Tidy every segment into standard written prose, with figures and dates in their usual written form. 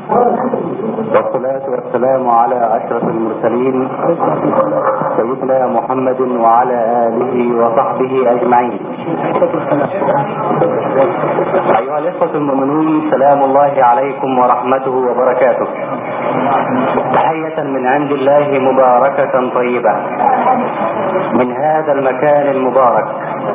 والصلاة والسلام على أشرف المرسلين سيدنا محمد وعلى آله وصحبه أجمعين. أيها الإخوة المؤمنون، سلام الله عليكم ورحمته وبركاته. تحية من عند الله مباركة طيبة من هذا المكان المبارك.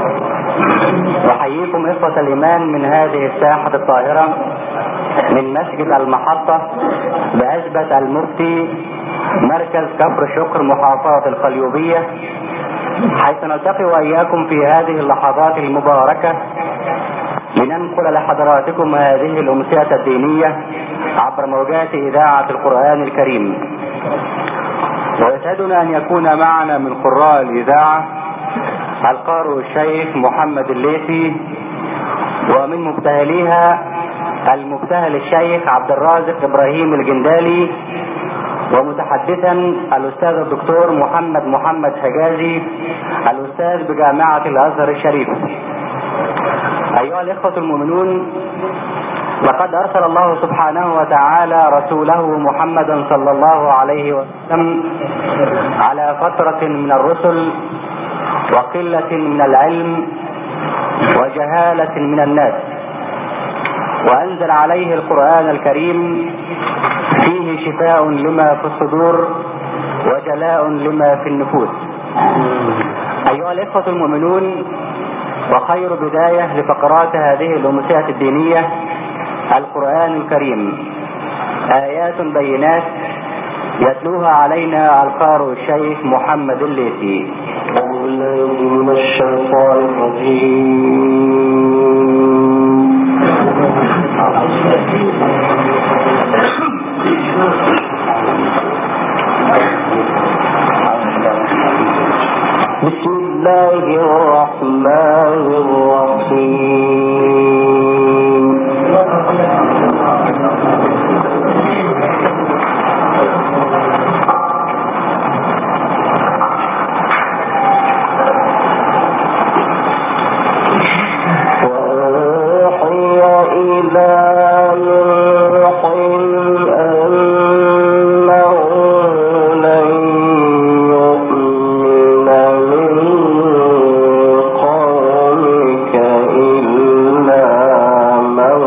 أحييكم إخوة الإيمان من هذه الساحة الطاهرة من مسجد المحطة بعزبة المفتي مركز كفر شكر محافظة القليوبية، حيث نلتقي وإياكم في هذه اللحظات المباركة لننقل لحضراتكم هذه الأمسية الدينية عبر موجات إذاعة القرآن الكريم. ويسعدنا أن يكون معنا من قراء الإذاعة القارئ الشيخ محمد الليثي، ومن مبتهليها المبتهل الشيخ عبد الرازق إبراهيم الجندالي، ومتحدثا الأستاذ الدكتور محمد حجازي الأستاذ بجامعة الأزهر الشريف. أيها الإخوة المؤمنون، لقد أرسل الله سبحانه وتعالى رسوله محمدا صلى الله عليه وسلم على فترة من الرسل وقلة من العلم وجهالة من الناس، وأنزل عليه القرآن الكريم فيه شفاء لما في الصدور وجلاء لما في النفوس. أيها الإخوة المؤمنون، وخير بداية لفقرات هذه الأمسية الدينية القرآن الكريم، آيات بينات يتلوها علينا القارئ الشيخ محمد الليثي. أعوذ بالله من الشيطان الرجيم. بسم الله الرحمن الرحيم. وأوحي إلى نوح أنه لن يؤمن من قومك إلا من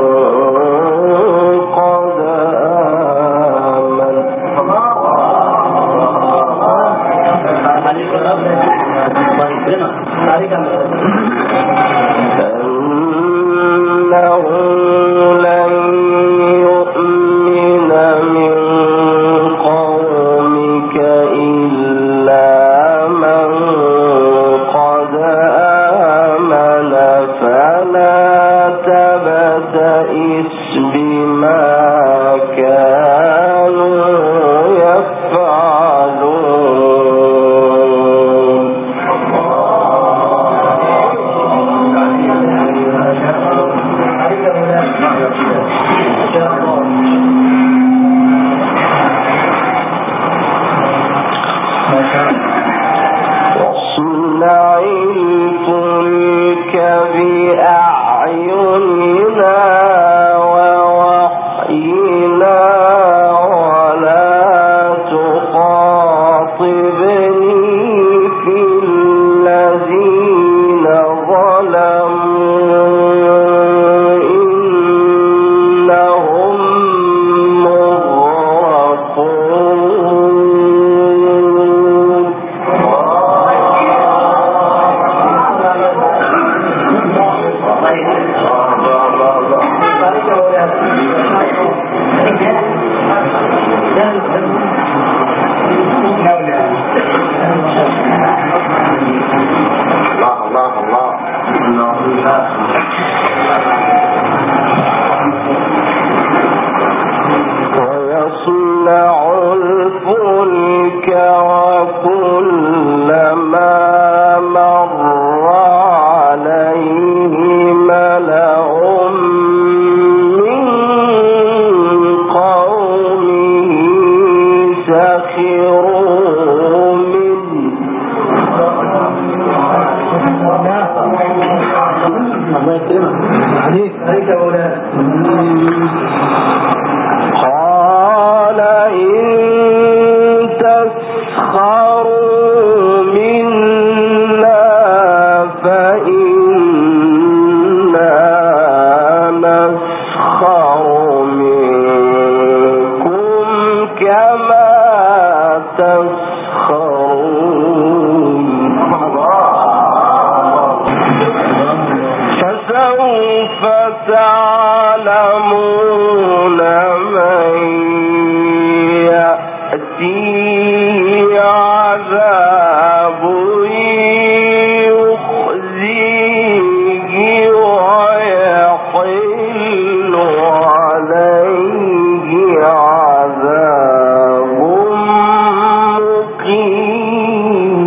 قد آمن. أنه لن يؤمن من قومك إلا من قد آمن فلا تبتئس بما كانوا يفعلون. واصنع الفلك بأعيننا ووحينا ولا تخاطبني في الذين ظلموا إنهم مغرقون. ويصنع الفلك وكلما مر عليه ملأ من قومه ما تسخرون فسوف تعلمون من يأتيه عذاب يخزيه ويحل عليه عذاب مقيم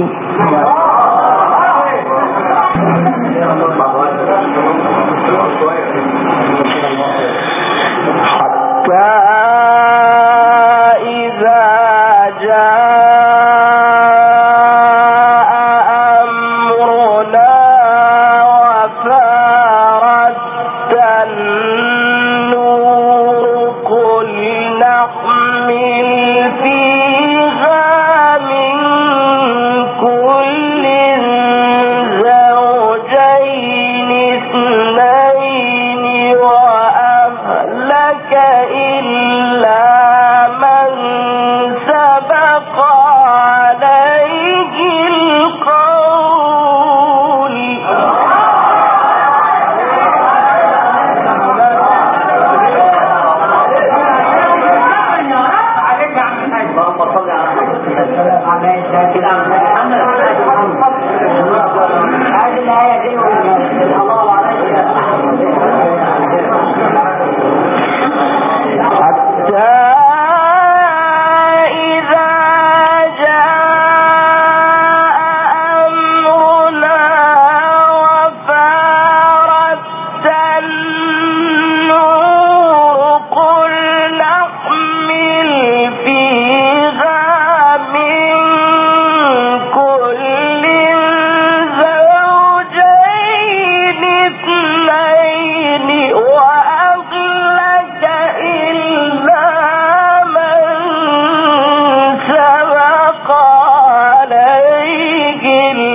حتى إذا جاء أمرنا وفارت النور قل نحمل فيها من كل زوجين اثنين وأهلك إلا من سبق عليه القول حتى إذا جاء أمرنا وفارت النور قل نحمل فيها من كل زوجين اثنين وأهلك إلا من سبق عليه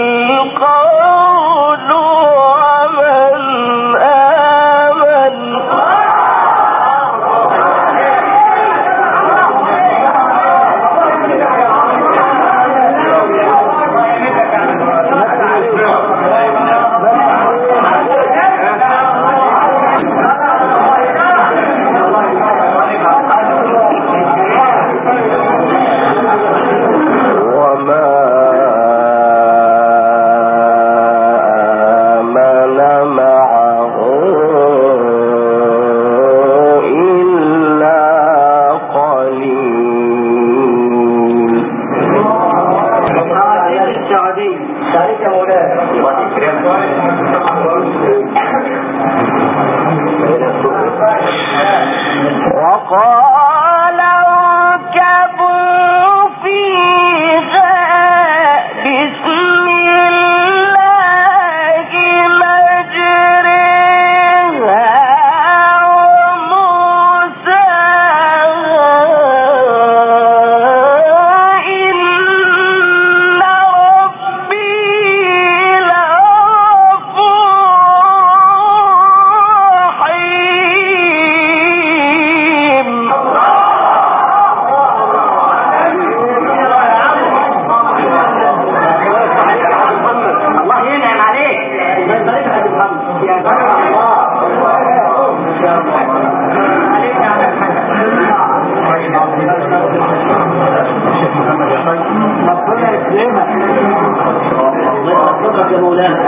القول ومن آمن وما آمن معه إلا قليل وقال اركبوا فيها بسم الله مجريها ومرساها إن ربي لغفور رحيم الله ينعم عليك. ربنا يسلمك. الله يحفظك يا مولانا.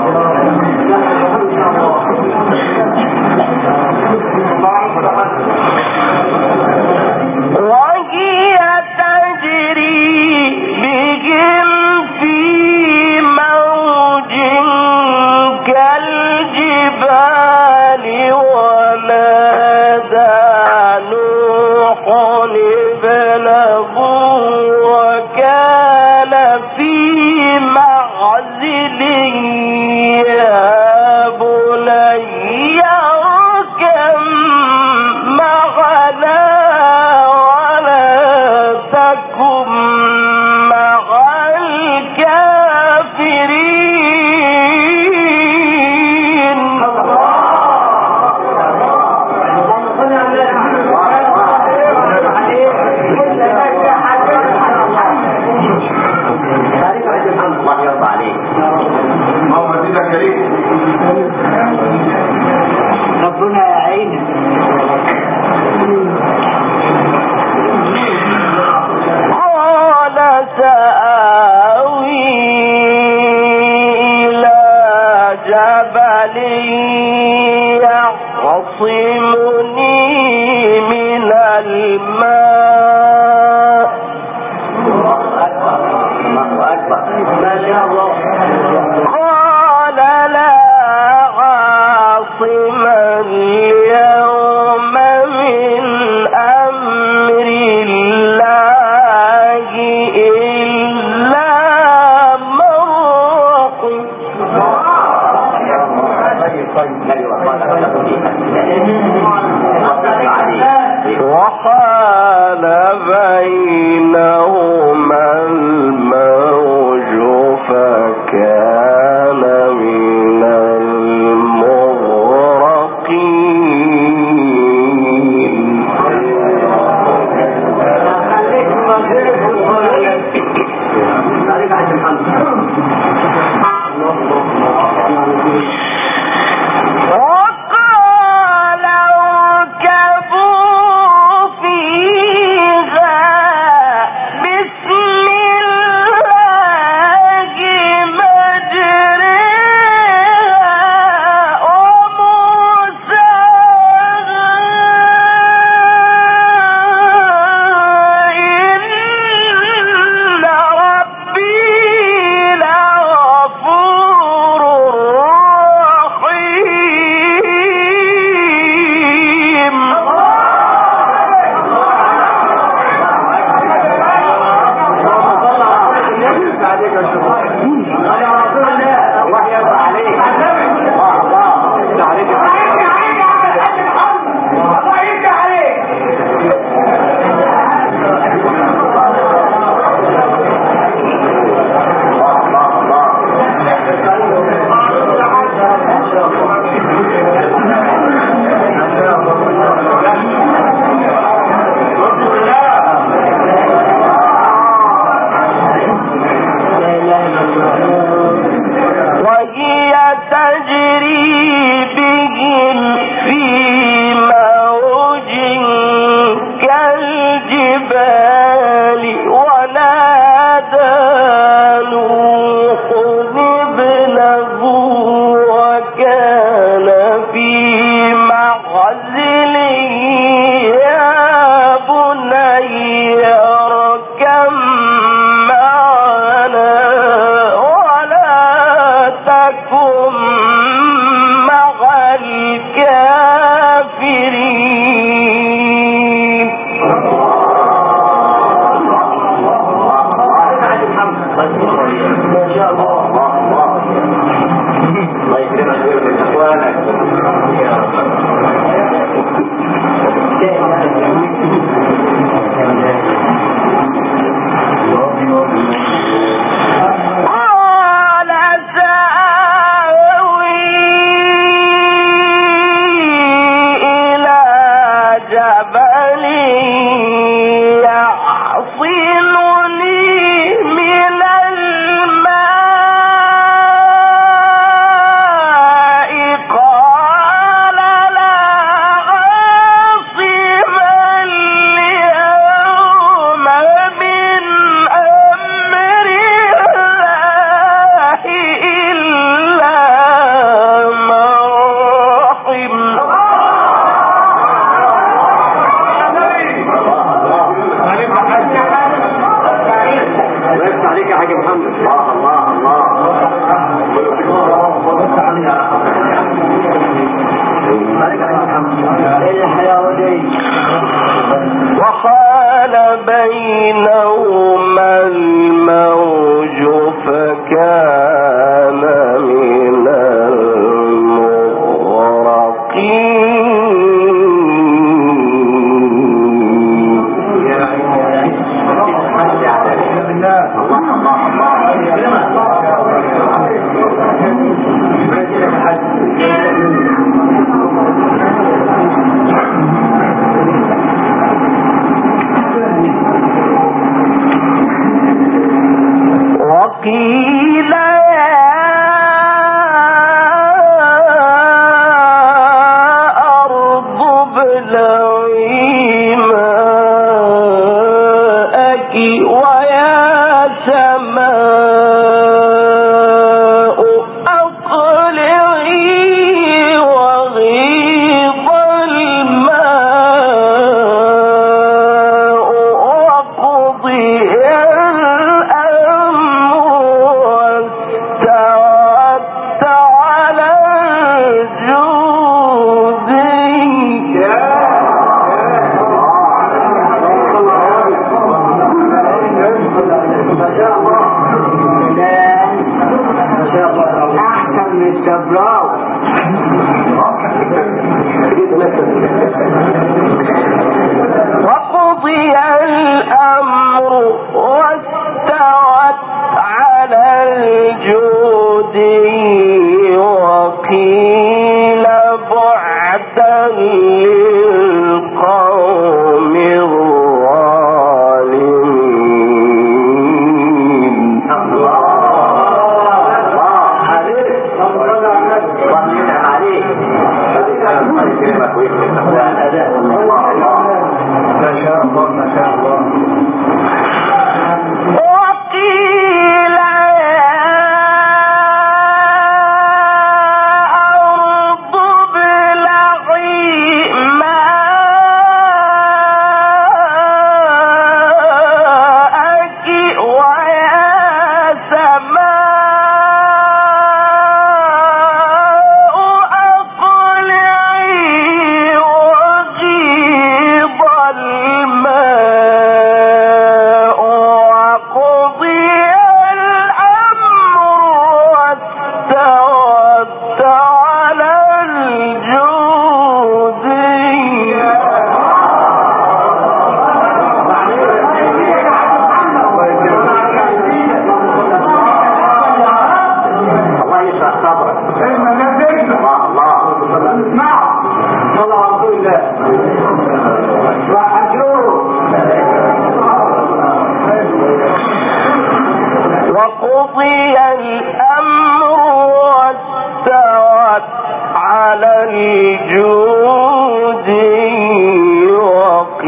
وهي تجري بهم في موج كالجبال ونادى نوح ابنه وكان في معزل يا بني اركب معنا ولا تكن مع الكافرين وحال بينهما الموج فكان من المغرقين.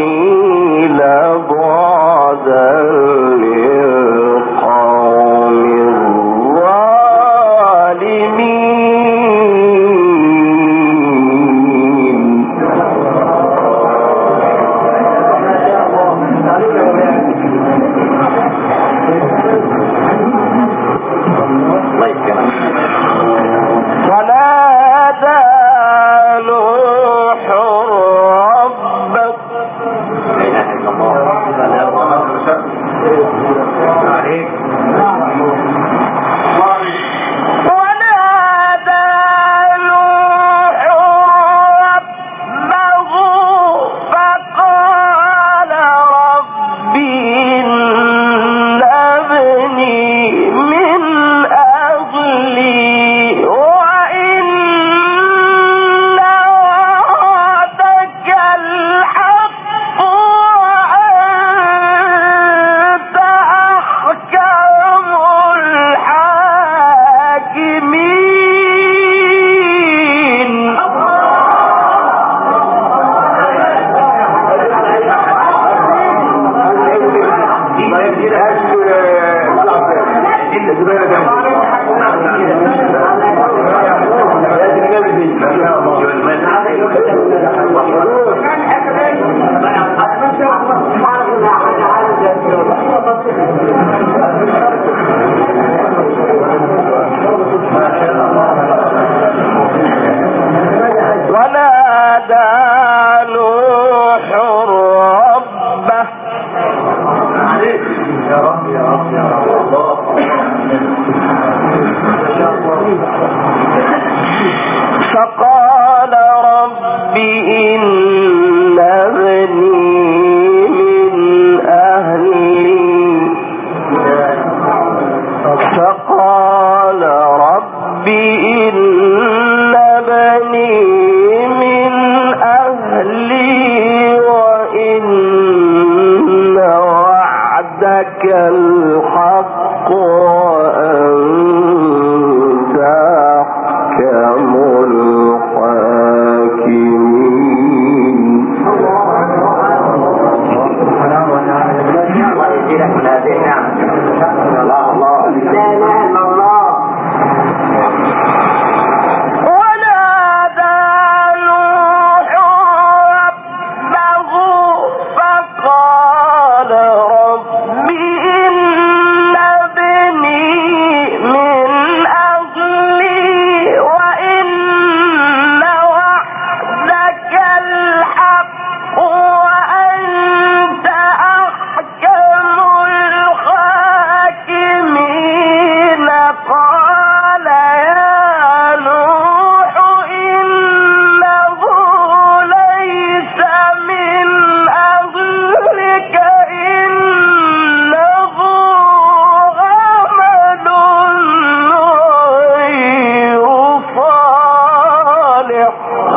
إسرائيل بعدا للقوم الظالمين. ونادى نوح ربه فقال رب إن ابني من أهلي وإن وعدك الحق وأنت أحكم الحاكمين. ونادى نوح ربه فقال رب إن ابني من أهلي فقال رب إن ابني من أهلي وإن وعدك الحق وأنت أحكم الحاكمين. ونادى نوح ربه فقال رب إن ابني من أهلي وإن وعدك الحق وأنت أحكم الحاكمين. قال يا نوح إنه ليس من أهلك إنه عمل غير صالح.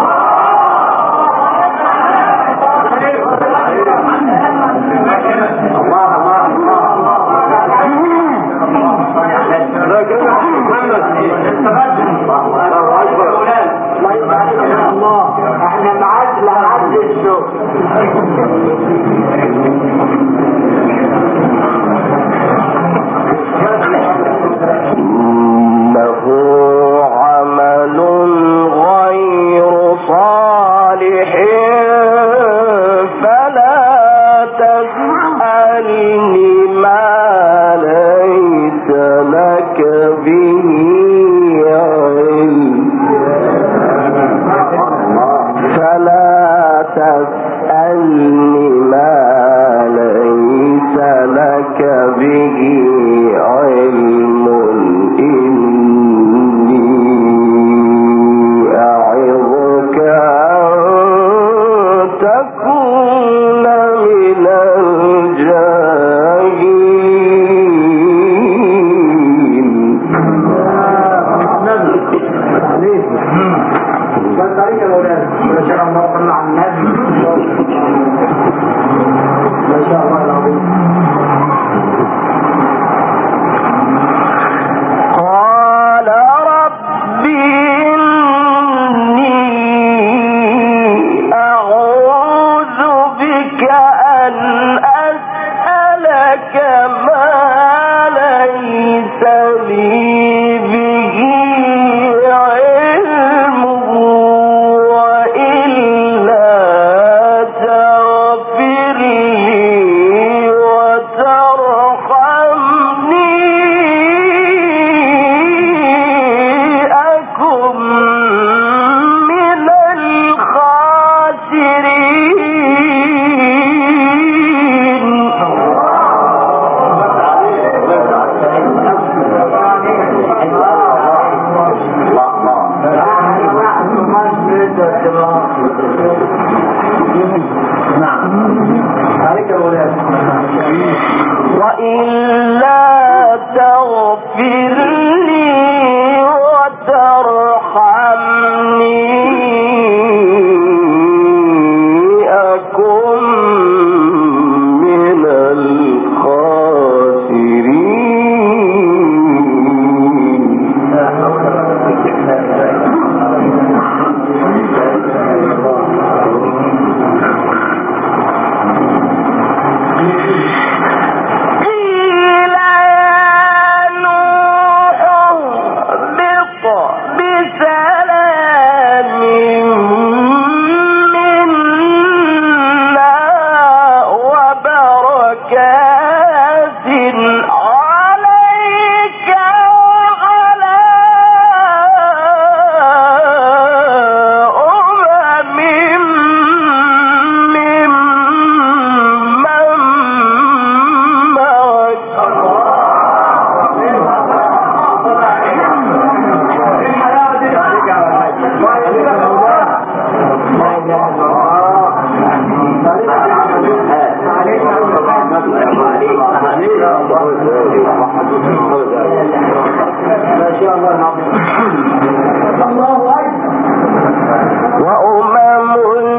احنا معاد لعد الشغل. إنه عمل غير صالح فلا تسألني ما ليس لك به علم فلا تسألني ما ليس لك به علم إني أعظك أن تكون من الجاهلين. وإلا تغفر لي وترحمني أكن من وأمم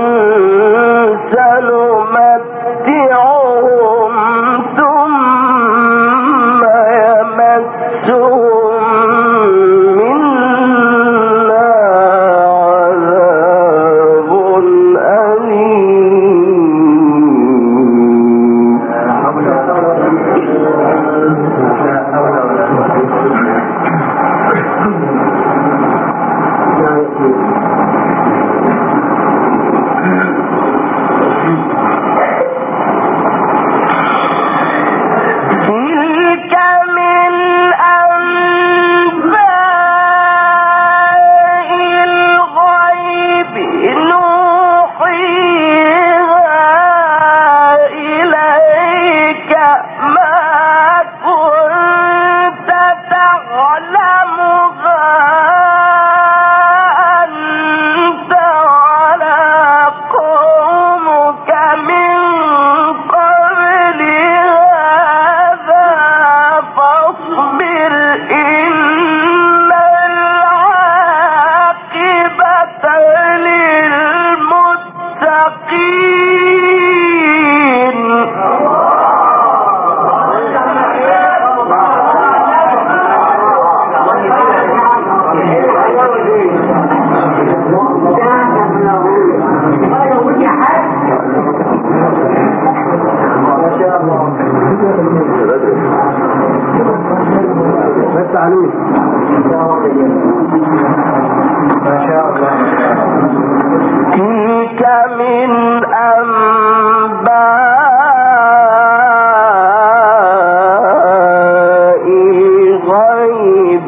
سنمتعهم ثم يمسهم منا عذاب تلك من أنباء الغيب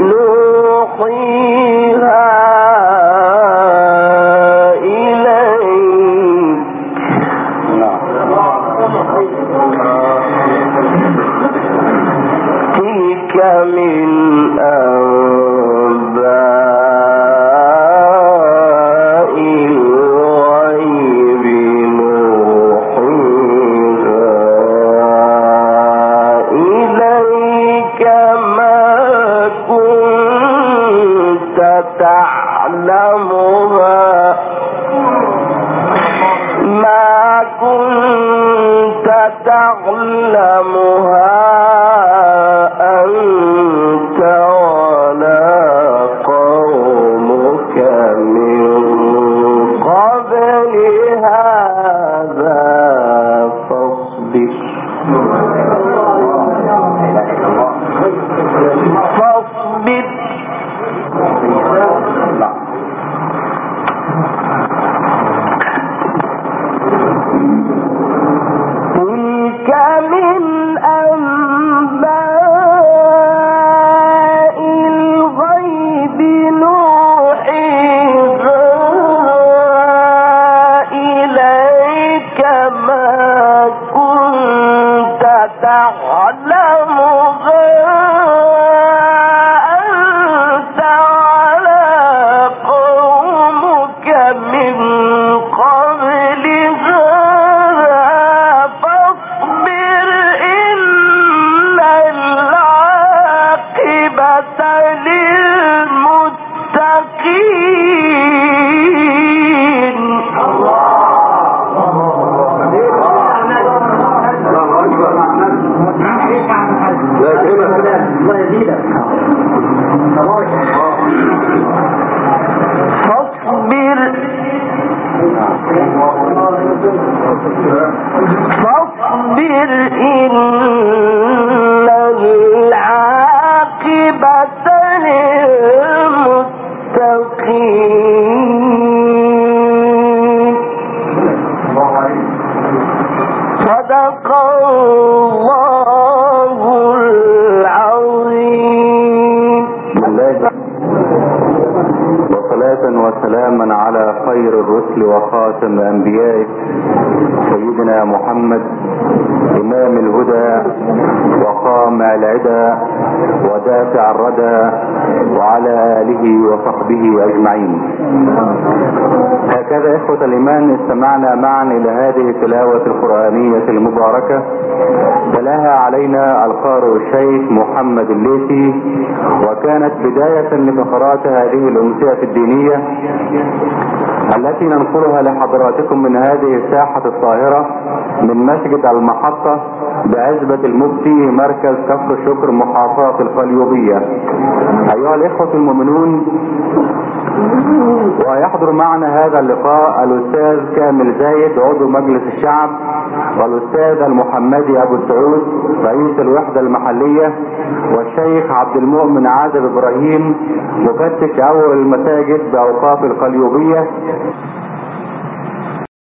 نوحيها إليك تلك من أنباء الغيب نوحيها إليك ما كنت تعلمها أنت ولا قومك من قبل هذا فاصبر تلك من أنباء الغيب نوحيها إليك ما كنت تعلمها أنت ولا قومك من قبل هذا لا يكرمك الله يزيدك. فاصبر إن العاقبة للمتقين. صدق الله العظيم. وصلاة وسلاما على خير الرسل وخاتم أنبيائه سيدنا محمد إمام الهدى وقامع العدى ودافع الردى وعلى آله وصحبه أجمعين. هكذا إخوة الإيمان استمعنا معا إلى هذه التلاوة القرآنية المباركة تلاها علينا القارئ الشيخ محمد الليثي، وكانت بداية لفقرات هذه الأمسية الدينية التي ننقلها لحضراتكم من هذه الساحة الطاهرة من مسجد المحطة بعزبة المفتي مركز كفر شكر محافظة القليوبية. أيها الإخوة المؤمنون، ويحضر معنا هذا اللقاء الأستاذ كامل زايد عضو مجلس الشعب، والأستاذ المحمدي أبو سعود رئيس الوحدة المحلية، والشيخ عبد المؤمن عادل إبراهيم مفتش أول المساجد بأوقاف القليوبية.